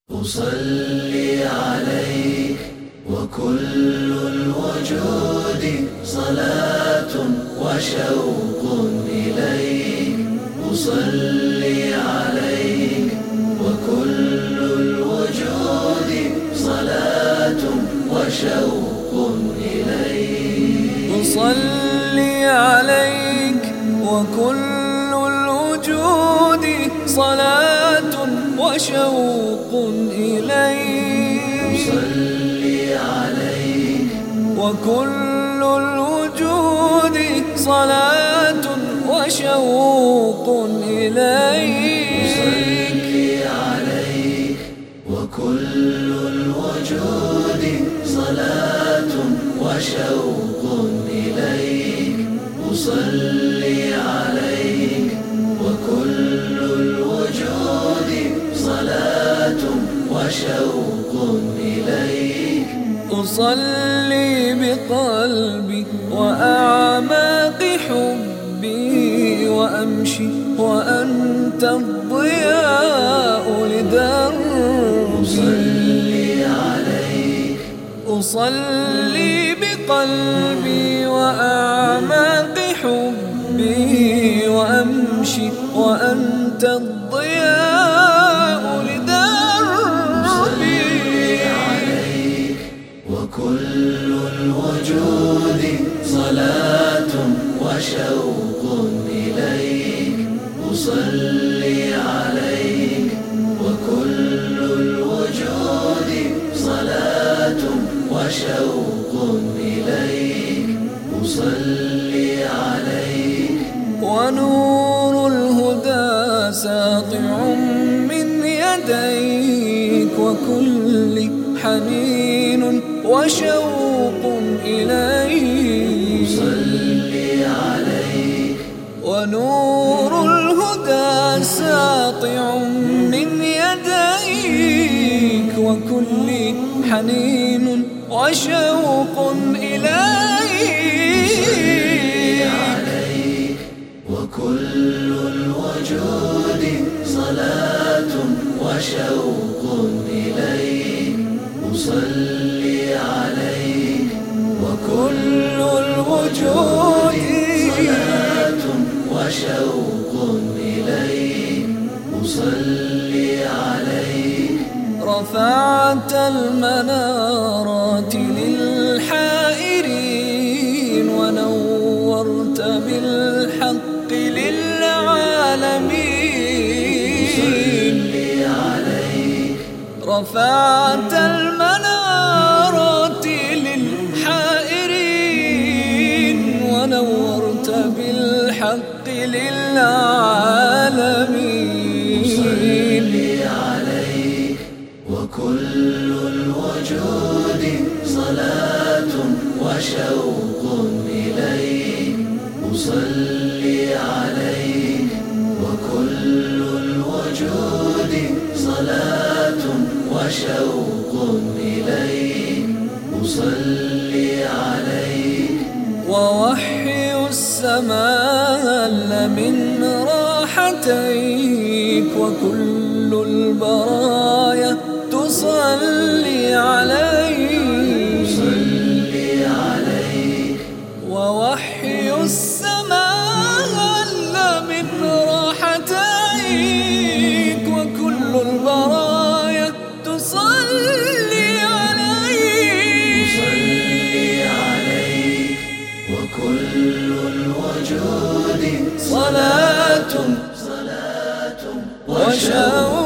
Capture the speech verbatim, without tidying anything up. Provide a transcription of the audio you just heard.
أصلي عليك وكل الوجود صلاة وشوق إليك. أصلي عليك وكل الوجود صلاة وشوق إليك. أصلي عليك وكل الوجود صلاة وشوق إليك. أصلي عليك وكل الوجود صلاة وشوق إليك. أصلي عليك وكل الوجود صلاة وشوق إليك. أصلي عليك وكل الوجود صلاة وشوق إليك. أصلي بقلبي وأعماق حبي وأمشي وأنت الضياء لدربي. أصلي عليك أصلي بقلبي وأعماق حبي وأمشي وأنت الضياء لدربي. أصلي عليك وكل الوجود صلاة وشوق إليك. أصلي عليك وكل الوجود صلاة وشوق إليك. أصلي عليك ونور الهدى ساطع من يديك وكل حنين وشوق إليك. أصلي عليك ونور الهدى ساطع من يديك وكل حنين وشوق إليك. أصلي عليك وكل الوجود صلاة وشوق إليك. أصلي عليك وكل الوجود صلاة وشوق إليك. أصلي عليك رفعت المنارات للحائرين ونورت بالحق للعالمين. أصلي عليك رفعت المنارات للحائرين ونورت بالحق للعالمين. أصلي عليك وكل الوجود صلاة وشوق إليك. أصلي عليك وكل الوجود صلاة وشوق إليك. أصلي عليك ووحي السماء من راحتيك وكل البرايا تصلي عليك. أصلي عليك ووحي السماء من راحتيك وكل البرايا تصلي عليك. أصلي عليك وكل الوجود صلاة صلاة وشوق